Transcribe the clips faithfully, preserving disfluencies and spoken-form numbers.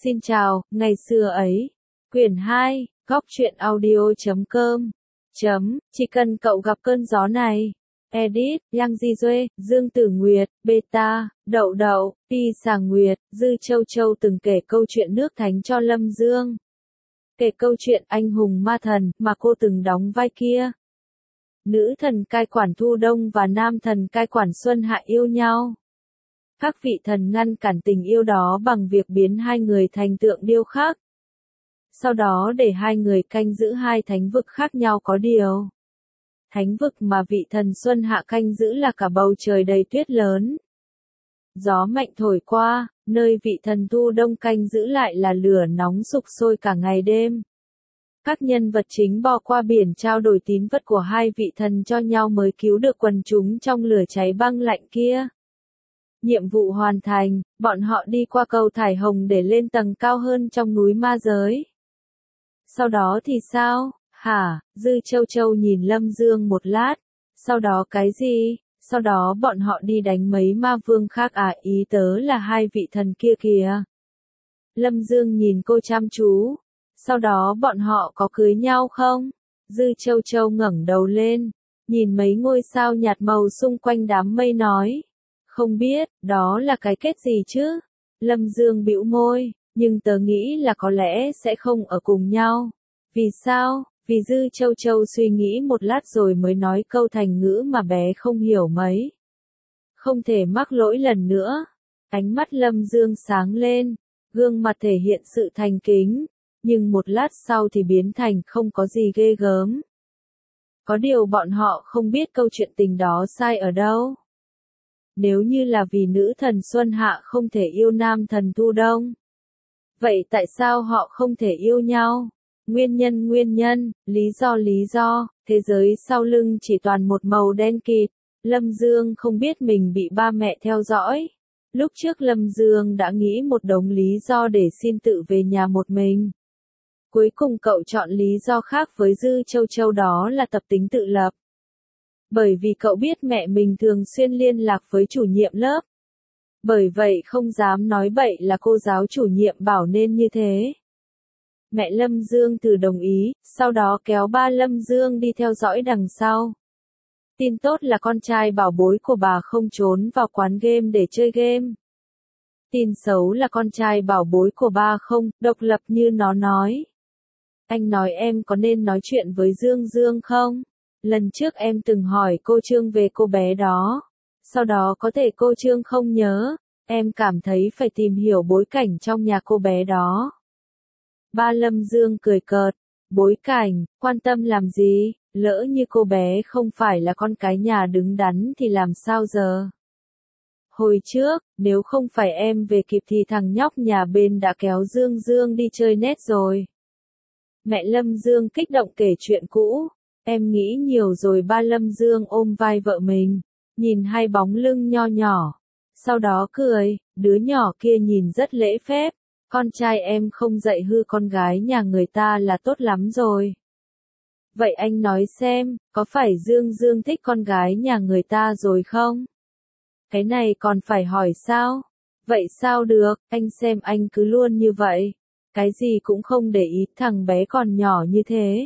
Xin chào, ngày xưa ấy. Quyển hai, góc truyện audio chấm com. Chấm, chỉ cần cậu gặp cơn gió này. Edit, Yang Di Duê, Dương Tử Nguyệt, Beta, Đậu Đậu, Ti Sàng Nguyệt, Dư Châu Châu từng kể câu chuyện nước thánh cho Lâm Dương. Kể câu chuyện anh hùng ma thần mà cô từng đóng vai kia. Nữ thần cai quản thu đông và nam thần cai quản xuân hạ yêu nhau. Các vị thần ngăn cản tình yêu đó bằng việc biến hai người thành tượng điêu khắc. Sau đó để hai người canh giữ hai thánh vực khác nhau có điều. Thánh vực mà vị thần xuân hạ canh giữ là cả bầu trời đầy tuyết lớn. Gió mạnh thổi qua, nơi vị thần thu đông canh giữ lại là lửa nóng sục sôi cả ngày đêm. Các nhân vật chính bò qua biển trao đổi tín vật của hai vị thần cho nhau mới cứu được quần chúng trong lửa cháy băng lạnh kia. Nhiệm vụ hoàn thành, bọn họ đi qua cầu thải hồng để lên tầng cao hơn trong núi ma giới. Sau đó thì sao? Hả? Dư Châu Châu nhìn Lâm Dương một lát. Sau đó cái gì? Sau đó bọn họ đi đánh mấy ma vương khác à, ý tớ là hai vị thần kia kìa. Lâm Dương nhìn cô chăm chú. Sau đó bọn họ có cưới nhau không? Dư Châu Châu ngẩng đầu lên, nhìn mấy ngôi sao nhạt màu xung quanh đám mây nói. Không biết, đó là cái kết gì chứ? Lâm Dương bĩu môi, nhưng tớ nghĩ là có lẽ sẽ không ở cùng nhau. Vì sao? Vì Dư Châu Châu suy nghĩ một lát rồi mới nói câu thành ngữ mà bé không hiểu mấy. Không thể mắc lỗi lần nữa. Ánh mắt Lâm Dương sáng lên, gương mặt thể hiện sự thành kính, nhưng một lát sau thì biến thành không có gì ghê gớm. Có điều bọn họ không biết câu chuyện tình đó sai ở đâu. Nếu như là vì nữ thần Xuân Hạ không thể yêu nam thần Thu Đông, vậy tại sao họ không thể yêu nhau? Nguyên nhân nguyên nhân, lý do lý do, thế giới sau lưng chỉ toàn một màu đen kịt. Lâm Dương không biết mình bị ba mẹ theo dõi. Lúc trước Lâm Dương đã nghĩ một đống lý do để xin tự về nhà một mình. Cuối cùng cậu chọn lý do khác với Dư Châu Châu, đó là tập tính tự lập. Bởi vì cậu biết mẹ mình thường xuyên liên lạc với chủ nhiệm lớp. Bởi vậy không dám nói bậy là cô giáo chủ nhiệm bảo nên như thế. Mẹ Lâm Dương từ đồng ý, sau đó kéo ba Lâm Dương đi theo dõi đằng sau. Tin tốt là con trai bảo bối của bà không trốn vào quán game để chơi game. Tin xấu là con trai bảo bối của ba không độc lập như nó nói. Anh nói em có nên nói chuyện với Dương Dương không? Lần trước em từng hỏi cô Trương về cô bé đó. Sau đó có thể cô Trương không nhớ. Em cảm thấy phải tìm hiểu bối cảnh trong nhà cô bé đó. Ba Lâm Dương cười cợt. Bối cảnh, quan tâm làm gì? Lỡ như cô bé không phải là con cái nhà đứng đắn thì làm sao giờ? Hồi trước, nếu không phải em về kịp thì thằng nhóc nhà bên đã kéo Dương Dương đi chơi net rồi. Mẹ Lâm Dương kích động kể chuyện cũ. Em nghĩ nhiều rồi. Ba Lâm Dương ôm vai vợ mình, nhìn hai bóng lưng nho nhỏ. Sau đó cười, đứa nhỏ kia nhìn rất lễ phép. Con trai em không dạy hư con gái nhà người ta là tốt lắm rồi. Vậy anh nói xem, có phải Dương Dương thích con gái nhà người ta rồi không? Cái này còn phải hỏi sao? Vậy sao được, anh xem anh cứ luôn như vậy. Cái gì cũng không để ý, thằng bé còn nhỏ như thế.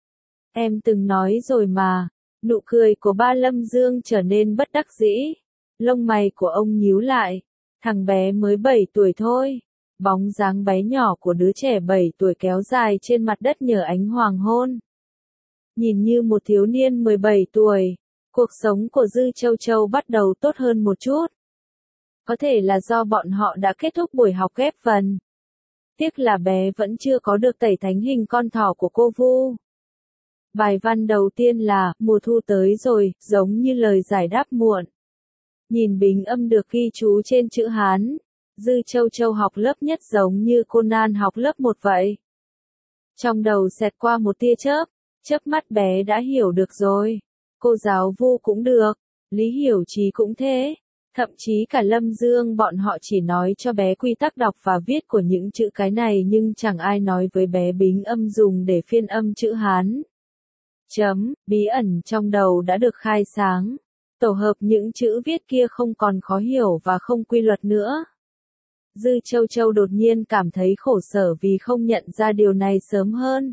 Em từng nói rồi mà. Nụ cười của ba Lâm Dương trở nên bất đắc dĩ. Lông mày của ông nhíu lại. Thằng bé mới bảy tuổi thôi. Bóng dáng bé nhỏ của đứa trẻ bảy tuổi kéo dài trên mặt đất nhờ ánh hoàng hôn. Nhìn như một thiếu niên mười bảy tuổi. Cuộc sống của Dư Châu Châu bắt đầu tốt hơn một chút. Có thể là do bọn họ đã kết thúc buổi học ghép vần. Tiếc là bé vẫn chưa có được tẩy thánh hình con thỏ của cô Vu. Bài văn đầu tiên là, mùa thu tới rồi, giống như lời giải đáp muộn. Nhìn bình âm được ghi chú trên chữ Hán. Dư Châu Châu học lớp nhất giống như Conan học lớp một vậy. Trong đầu xẹt qua một tia chớp, chớp mắt bé đã hiểu được rồi. Cô giáo Vu cũng được, Lý Hiểu Chí cũng thế. Thậm chí cả Lâm Dương bọn họ chỉ nói cho bé quy tắc đọc và viết của những chữ cái này nhưng chẳng ai nói với bé bính âm dùng để phiên âm chữ Hán. Chấm, bí ẩn trong đầu đã được khai sáng. Tổ hợp những chữ viết kia không còn khó hiểu và không quy luật nữa. Dư Châu Châu đột nhiên cảm thấy khổ sở vì không nhận ra điều này sớm hơn.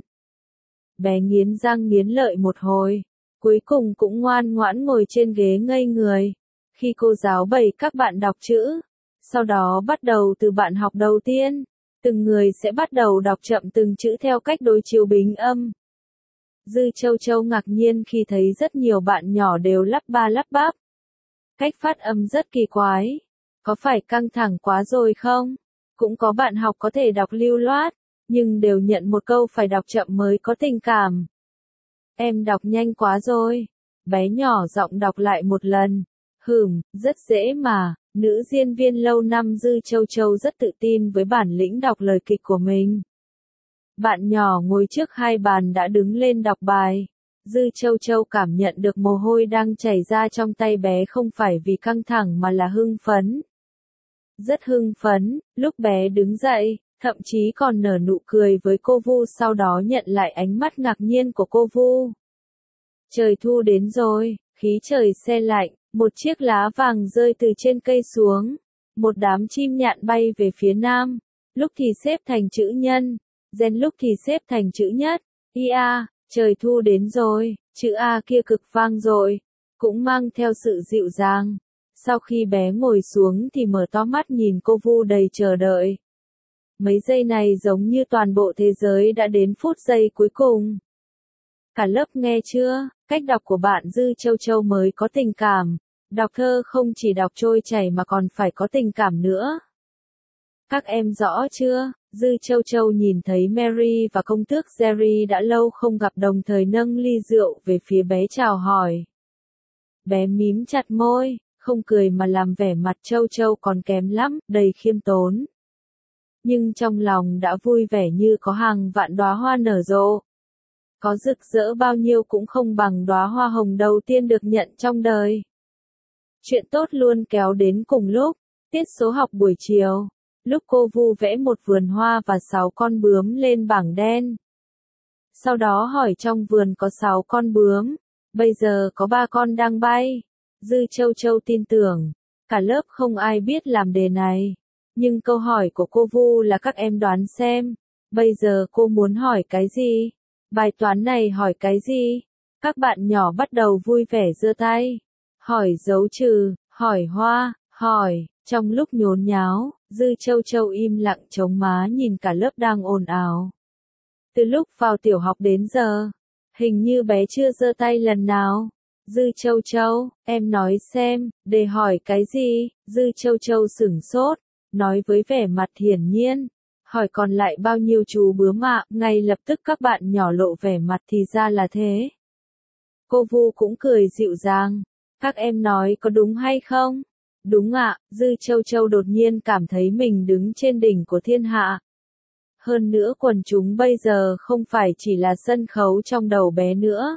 Bé nghiến răng nghiến lợi một hồi, cuối cùng cũng ngoan ngoãn ngồi trên ghế ngây người. Khi cô giáo bày các bạn đọc chữ, sau đó bắt đầu từ bạn học đầu tiên, từng người sẽ bắt đầu đọc chậm từng chữ theo cách đối chiếu bình âm. Dư Châu Châu ngạc nhiên khi thấy rất nhiều bạn nhỏ đều lắp ba lắp bắp. Cách phát âm rất kỳ quái. Có phải căng thẳng quá rồi không? Cũng có bạn học có thể đọc lưu loát, nhưng đều nhận một câu phải đọc chậm mới có tình cảm. Em đọc nhanh quá rồi. Bé nhỏ giọng đọc lại một lần. Hừm, rất dễ mà. Nữ diễn viên lâu năm Dư Châu Châu rất tự tin với bản lĩnh đọc lời kịch của mình. Bạn nhỏ ngồi trước hai bàn đã đứng lên đọc bài. Dư Châu Châu cảm nhận được mồ hôi đang chảy ra trong tay bé không phải vì căng thẳng mà là hưng phấn. Rất hưng phấn, lúc bé đứng dậy, thậm chí còn nở nụ cười với cô Vu, sau đó nhận lại ánh mắt ngạc nhiên của cô Vu. Trời thu đến rồi, khí trời se lạnh, một chiếc lá vàng rơi từ trên cây xuống, một đám chim nhạn bay về phía nam, lúc thì xếp thành chữ nhân, gen lúc thì xếp thành chữ nhất. Ia, trời thu đến rồi, chữ A kia cực vang dội, cũng mang theo sự dịu dàng. Sau khi bé ngồi xuống thì mở to mắt nhìn cô Vu đầy chờ đợi. Mấy giây này giống như toàn bộ thế giới đã đến phút giây cuối cùng. Cả lớp nghe chưa, cách đọc của bạn Dư Châu Châu mới có tình cảm. Đọc thơ không chỉ đọc trôi chảy mà còn phải có tình cảm nữa. Các em rõ chưa? Dư Châu Châu nhìn thấy Mary và công tước Jerry đã lâu không gặp, đồng thời nâng ly rượu về phía bé chào hỏi. Bé mím chặt môi, không cười mà làm vẻ mặt Châu Châu còn kém lắm, đầy khiêm tốn. Nhưng trong lòng đã vui vẻ như có hàng vạn đóa hoa nở rộ. Có rực rỡ bao nhiêu cũng không bằng đóa hoa hồng đầu tiên được nhận trong đời. Chuyện tốt luôn kéo đến cùng lúc, tiết số học buổi chiều. Lúc cô Vu vẽ một vườn hoa và sáu con bướm lên bảng đen. Sau đó hỏi trong vườn có sáu con bướm, bây giờ có ba con đang bay. Dư Châu Châu tin tưởng, cả lớp không ai biết làm đề này. Nhưng câu hỏi của cô Vu là các em đoán xem, bây giờ cô muốn hỏi cái gì? Bài toán này hỏi cái gì? Các bạn nhỏ bắt đầu vui vẻ giơ tay. Hỏi dấu trừ, hỏi hoa, hỏi, trong lúc nhốn nháo. Dư Châu Châu im lặng chống má nhìn cả lớp đang ồn ào. Từ lúc vào tiểu học đến giờ, hình như bé chưa giơ tay lần nào. Dư Châu Châu, em nói xem, để hỏi cái gì? Dư Châu Châu sửng sốt, nói với vẻ mặt hiển nhiên. Hỏi còn lại bao nhiêu chú bướm ạ? Ngay lập tức các bạn nhỏ lộ vẻ mặt thì ra là thế. Cô Vu cũng cười dịu dàng. Các em nói có đúng hay không? Đúng ạ, Dư Châu Châu đột nhiên cảm thấy mình đứng trên đỉnh của thiên hạ. Hơn nữa quần chúng bây giờ không phải chỉ là sân khấu trong đầu bé nữa.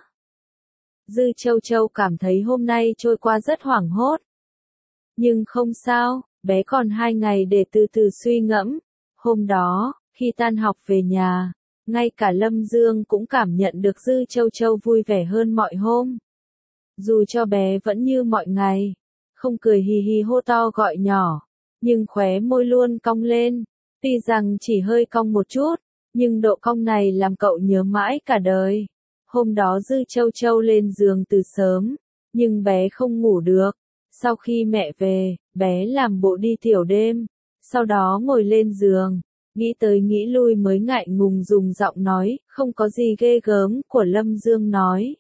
Dư Châu Châu cảm thấy hôm nay trôi qua rất hoảng hốt. Nhưng không sao, bé còn hai ngày để từ từ suy ngẫm. Hôm đó, khi tan học về nhà, ngay cả Lâm Dương cũng cảm nhận được Dư Châu Châu vui vẻ hơn mọi hôm. Dù cho bé vẫn như mọi ngày, không cười hì hì hô to gọi nhỏ, nhưng khóe môi luôn cong lên. Tuy rằng chỉ hơi cong một chút, nhưng độ cong này làm cậu nhớ mãi cả đời. Hôm đó Dư Châu Châu lên giường từ sớm, nhưng bé không ngủ được. Sau khi mẹ về, bé làm bộ đi tiểu đêm, sau đó ngồi lên giường, nghĩ tới nghĩ lui mới ngại ngùng dùng giọng nói, không có gì ghê gớm của Lâm Dương nói.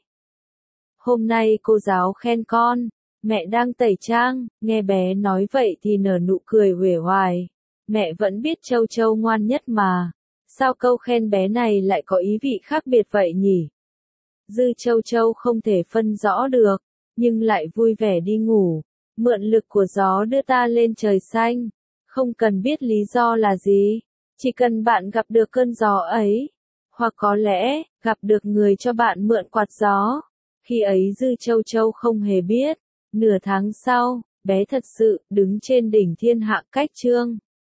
Hôm nay cô giáo khen con, mẹ đang tẩy trang, nghe bé nói vậy thì nở nụ cười uể oải. Mẹ vẫn biết Châu Châu ngoan nhất mà. Sao câu khen bé này lại có ý vị khác biệt vậy nhỉ? Dư Châu Châu không thể phân rõ được, nhưng lại vui vẻ đi ngủ. Mượn lực của gió đưa ta lên trời xanh. Không cần biết lý do là gì, chỉ cần bạn gặp được cơn gió ấy. Hoặc có lẽ, gặp được người cho bạn mượn quạt gió. Khi ấy Dư Châu Châu không hề biết. Nửa tháng sau, bé thật sự đứng trên đỉnh thiên hạ cách chương.